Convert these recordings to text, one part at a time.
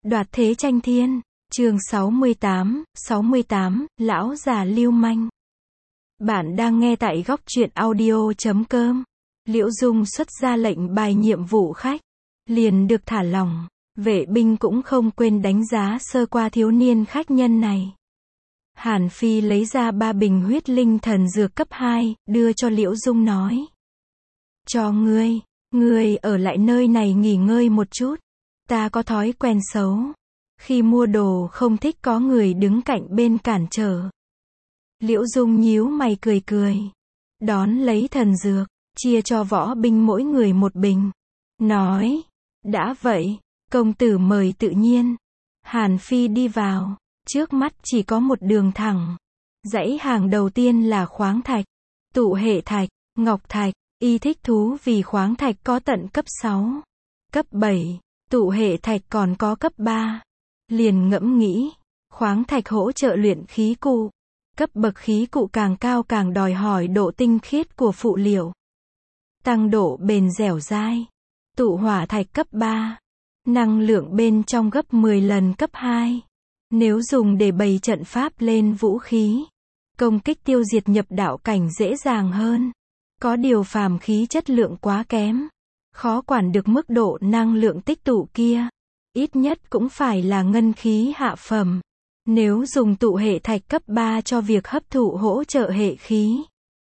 Đoạt thế tranh thiên. Chương 68, Lão già lưu manh. Bạn đang nghe tại góc truyện audio.com. Liễu Dung xuất ra lệnh bài nhiệm vụ khách. Liền được thả lỏng. Vệ binh cũng không quên đánh giá sơ qua thiếu niên khách nhân này. Hàn Phi lấy ra 3 bình huyết linh thần dược cấp 2, đưa cho Liễu Dung nói. Cho ngươi ở lại nơi này nghỉ ngơi một chút. Ta có thói quen xấu. Khi mua đồ không thích có người đứng cạnh bên cản trở. Liễu Dung nhíu mày cười cười. Đón lấy thần dược, chia cho võ binh mỗi người một bình. Nói, đã vậy, công tử mời tự nhiên. Hàn Phi đi vào, trước mắt chỉ có một đường thẳng. Dãy hàng đầu tiên là khoáng thạch, tụ hệ thạch, ngọc thạch. Y thích thú vì khoáng thạch có tận cấp 6, cấp 7, tụ hệ thạch còn có cấp 3. Liền ngẫm nghĩ, khoáng thạch hỗ trợ luyện khí cụ. Cấp bậc khí cụ càng cao càng đòi hỏi độ tinh khiết của phụ liệu. Tăng độ bền dẻo dai. Tụ hỏa thạch cấp 3. Năng lượng bên trong gấp 10 lần cấp 2. Nếu dùng để bày trận pháp lên vũ khí, công kích tiêu diệt nhập đạo cảnh dễ dàng hơn. Có điều phàm khí chất lượng quá kém. Khó quản được mức độ năng lượng tích tụ kia. Ít nhất cũng phải là ngân khí hạ phẩm. Nếu dùng tụ hệ thạch cấp 3 cho việc hấp thụ hỗ trợ hệ khí.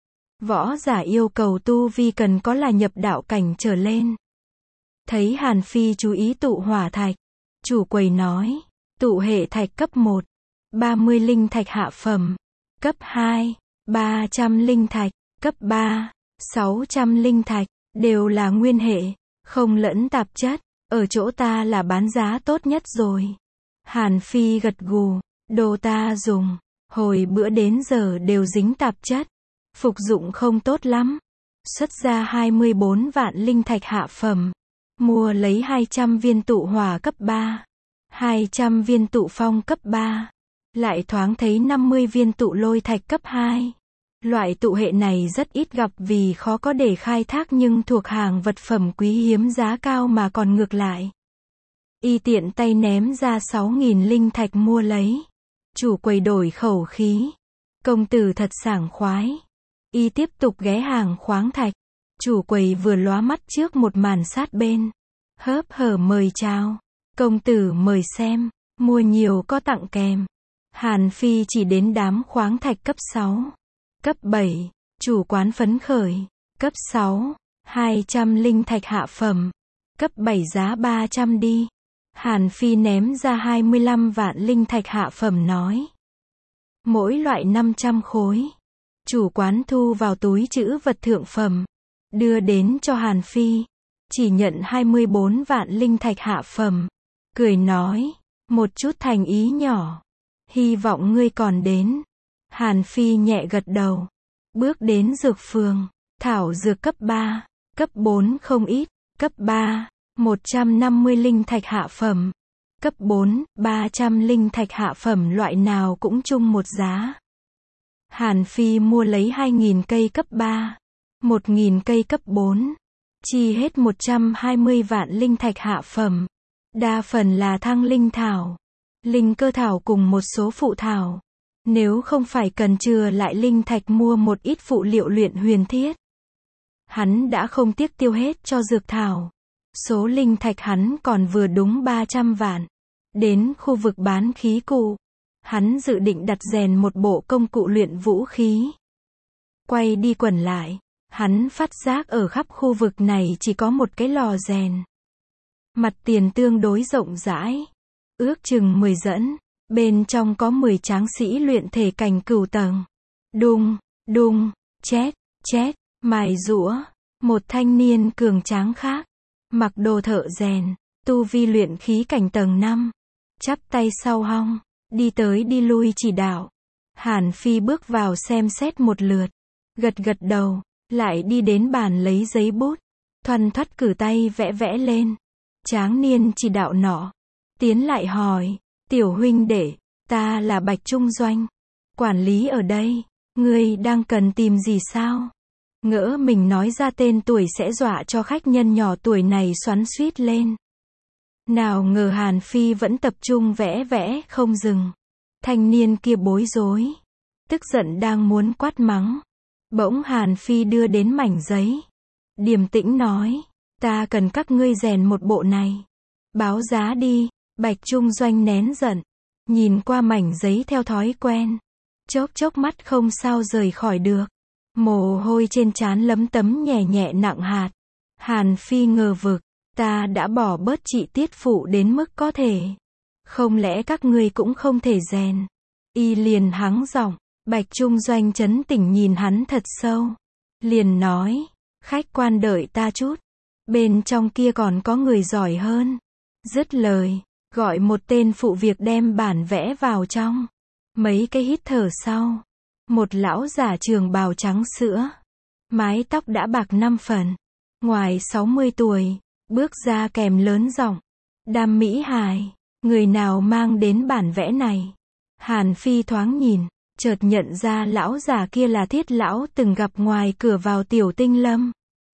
Võ giả yêu cầu tu vi cần có là nhập đạo cảnh trở lên. Thấy Hàn Phi chú ý tụ hỏa thạch. Chủ quầy nói. Tụ hệ thạch cấp 1. 30 linh thạch hạ phẩm. Cấp 2. 300 linh thạch. Cấp 3. 600 linh thạch. Đều là nguyên hệ. Không lẫn tạp chất. Ở chỗ ta là bán giá tốt nhất rồi. Hàn Phi gật gù. Đồ ta dùng. Hồi bữa đến giờ đều dính tạp chất. Phục dụng không tốt lắm. Xuất ra 24 vạn linh thạch hạ phẩm. Mua lấy 200 viên tụ hỏa cấp 3. 200 viên tụ phong cấp 3. Lại thoáng thấy 50 viên tụ lôi thạch cấp 2. Loại tụ hệ này rất ít gặp vì khó có để khai thác nhưng thuộc hàng vật phẩm quý hiếm giá cao mà còn ngược lại. Y tiện tay ném ra 6.000 linh thạch mua lấy. Chủ quầy đổi khẩu khí. Công tử thật sảng khoái. Y tiếp tục ghé hàng khoáng thạch. Chủ quầy vừa lóa mắt trước một màn sát bên. Hớp hở mời chào. Công tử mời xem. Mua nhiều có tặng kèm. Hàn Phi chỉ đến đám khoáng thạch cấp 6. Cấp 7, chủ quán phấn khởi. Cấp 6, 200 linh thạch hạ phẩm. Cấp 7 giá 300 đi. Hàn Phi ném ra 25 vạn linh thạch hạ phẩm nói. Mỗi loại 500 khối. Chủ quán thu vào túi trữ vật thượng phẩm. Đưa đến cho Hàn Phi. Chỉ nhận 24 vạn linh thạch hạ phẩm. Cười nói. Một chút thành ý nhỏ. Hy vọng ngươi còn đến. Hàn Phi nhẹ gật đầu. Bước đến dược phường. Thảo dược cấp 3. Cấp 4 không ít. Cấp 3. 150 linh thạch hạ phẩm. Cấp 4. 300 linh thạch hạ phẩm loại nào cũng chung một giá. Hàn Phi mua lấy 2.000 cây cấp 3. 1.000 cây cấp 4. Chi hết 120 vạn linh thạch hạ phẩm. Đa phần là thăng linh thảo. Linh cơ thảo cùng một số phụ thảo. Nếu không phải cần chừa lại linh thạch mua một ít phụ liệu luyện huyền thiết. Hắn đã không tiếc tiêu hết cho dược thảo. Số linh thạch hắn còn vừa đúng 300 vạn. Đến khu vực bán khí cụ. Hắn dự định đặt rèn một bộ công cụ luyện vũ khí. Quay đi quẩn lại. Hắn phát giác ở khắp khu vực này chỉ có một cái lò rèn. Mặt tiền tương đối rộng rãi. Ước chừng 10 dẫn. Bên trong có 10 tráng sĩ luyện thể cảnh cửu tầng. Đùng, đùng, chét, mài giũa. Một thanh niên cường tráng khác. Mặc đồ thợ rèn. Tu vi luyện khí cảnh tầng 5. Chắp tay sau hông. Đi tới đi lui chỉ đạo. Hàn Phi bước vào xem xét một lượt. Gật đầu. Lại đi đến bàn lấy giấy bút. Thoăn thoắt cử tay vẽ lên. Tráng niên chỉ đạo nọ. Tiến lại hỏi. Tiểu huynh đệ, ta là Bạch Trung Doanh. Quản lý ở đây. Ngươi đang cần tìm gì sao? Ngỡ mình nói ra tên tuổi sẽ dọa cho khách nhân nhỏ tuổi này xoắn xuýt lên. Nào ngờ Hàn Phi vẫn tập trung vẽ vẽ không dừng. Thanh niên kia bối rối, tức giận đang muốn quát mắng. Bỗng Hàn Phi đưa đến mảnh giấy. Điềm tĩnh nói, ta cần các ngươi rèn một bộ này. Báo giá đi. Bạch Trung Doanh nén giận, nhìn qua mảnh giấy theo thói quen. Chốc chốc mắt không sao rời khỏi được. Mồ hôi trên trán lấm tấm nhẹ nhẹ nặng hạt. Hàn Phi ngờ vực, ta đã bỏ bớt chi tiết phụ đến mức có thể. Không lẽ các ngươi cũng không thể rèn? Y liền hắng giọng. Bạch Trung Doanh trấn tĩnh nhìn hắn thật sâu. Liền nói, khách quan đợi ta chút. Bên trong kia còn có người giỏi hơn. Dứt lời, gọi một tên phụ việc đem bản vẽ vào trong. Mấy cái hít thở sau, một lão giả trường bào trắng sữa, mái tóc đã bạc 5 phần, ngoài 60 tuổi, bước ra kèm lớn giọng, Đam Mỹ Hài, người nào mang đến bản vẽ này? Hàn Phi thoáng nhìn, chợt nhận ra lão giả kia là Thiết lão từng gặp ngoài cửa vào Tiểu Tinh Lâm.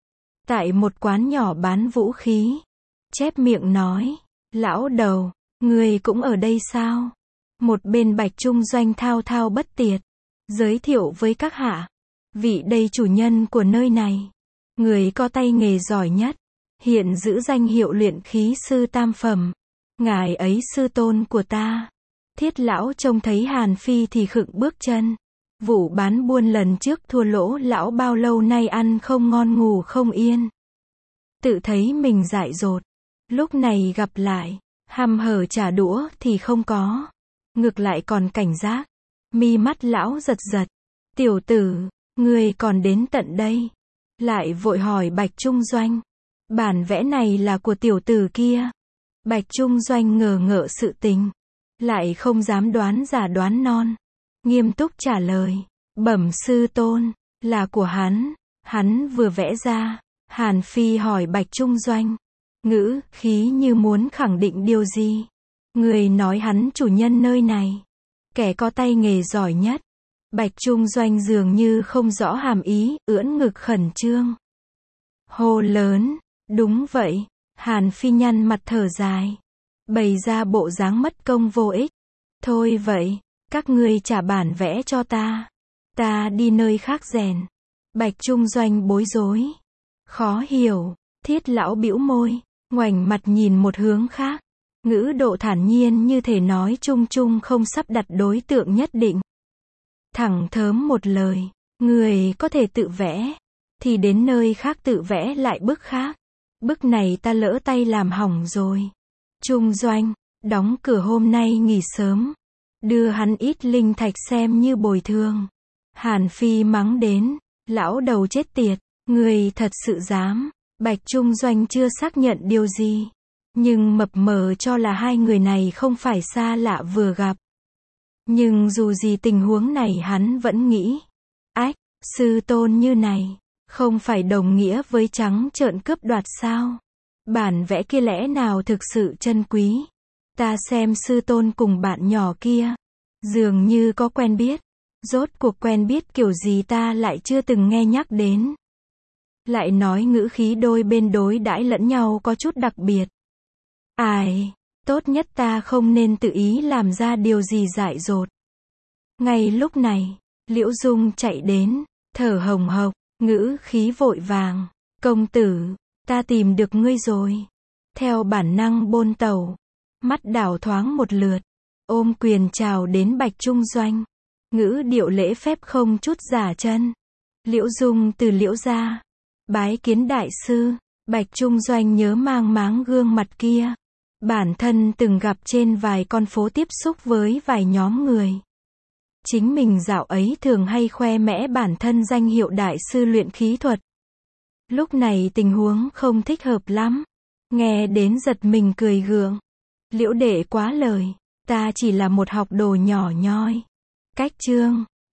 Tại một quán nhỏ bán vũ khí, chép miệng nói, lão đầu, người cũng ở đây sao? Một bên Bạch Trung Doanh thao thao bất tiệt, giới thiệu với các hạ, vị đây chủ nhân của nơi này, người có tay nghề giỏi nhất, hiện giữ danh hiệu luyện khí sư tam phẩm, ngài ấy sư tôn của ta. Thiết lão trông thấy Hàn Phi thì khựng bước chân. Vụ bán buôn lần trước thua lỗ lão bao lâu nay ăn không ngon ngủ không yên. Tự thấy mình dại dột. Lúc này gặp lại, hăm hở trả đũa thì không có. Ngược lại còn cảnh giác. Mi mắt lão giật giật. Tiểu tử, ngươi còn đến tận đây. Lại vội hỏi Bạch Trung Doanh. Bản vẽ này là của tiểu tử kia. Bạch Trung Doanh ngờ ngợ sự tình. Lại không dám đoán giả đoán non. Nghiêm túc trả lời. Bẩm sư tôn, là của hắn vừa vẽ ra. Hàn Phi hỏi Bạch Trung Doanh. Ngữ khí như muốn khẳng định điều gì. Người nói hắn chủ nhân nơi này. Kẻ có tay nghề giỏi nhất. Bạch Trung Doanh dường như không rõ hàm ý, ưỡn ngực khẩn trương. Hô lớn, đúng vậy. Hàn Phi nhăn mặt thở dài. Bày ra bộ dáng mất công vô ích. Thôi vậy, các ngươi trả bản vẽ cho ta. Ta đi nơi khác rèn. Bạch Trung Doanh bối rối. Khó hiểu, Thiết lão bĩu môi, ngoảnh mặt nhìn một hướng khác. Ngữ độ thản nhiên như thể nói chung chung không sắp đặt đối tượng nhất định. Thẳng thớm một lời, người có thể tự vẽ, thì đến nơi khác tự vẽ lại bức khác. Bức này ta lỡ tay làm hỏng rồi. Trung Doanh, đóng cửa hôm nay nghỉ sớm. Đưa hắn ít linh thạch xem như bồi thường. Hàn Phi mắng đến, lão đầu chết tiệt, người thật sự dám. Bạch Trung Doanh chưa xác nhận điều gì. Nhưng mập mờ cho là hai người này không phải xa lạ vừa gặp. Nhưng dù gì tình huống này hắn vẫn nghĩ. Ách, sư tôn như này, không phải đồng nghĩa với trắng trợn cướp đoạt sao? Bản vẽ kia lẽ nào thực sự chân quý? Ta xem sư tôn cùng bạn nhỏ kia, dường như có quen biết. Rốt cuộc quen biết kiểu gì ta lại chưa từng nghe nhắc đến. Lại nói ngữ khí đôi bên đối đãi lẫn nhau có chút đặc biệt. Ai, tốt nhất ta không nên tự ý làm ra điều gì dại dột. Ngay lúc này, Liễu Dung chạy đến, thở hồng hộc, ngữ khí vội vàng. Công tử, ta tìm được ngươi rồi. Theo bản năng bôn tẩu, mắt đảo thoáng một lượt, ôm quyền chào đến Bạch Trung Doanh. Ngữ điệu lễ phép không chút giả chân. Liễu Dung từ Liễu gia, bái kiến đại sư. Bạch Trung Doanh nhớ mang máng gương mặt kia. Bản thân từng gặp trên vài con phố tiếp xúc với vài nhóm người. Chính mình dạo ấy thường hay khoe mẽ bản thân danh hiệu đại sư luyện khí thuật. Lúc này tình huống không thích hợp lắm. Nghe đến giật mình cười gượng. Liễu đệ quá lời. Ta chỉ là một học đồ nhỏ nhoi. Cách chương.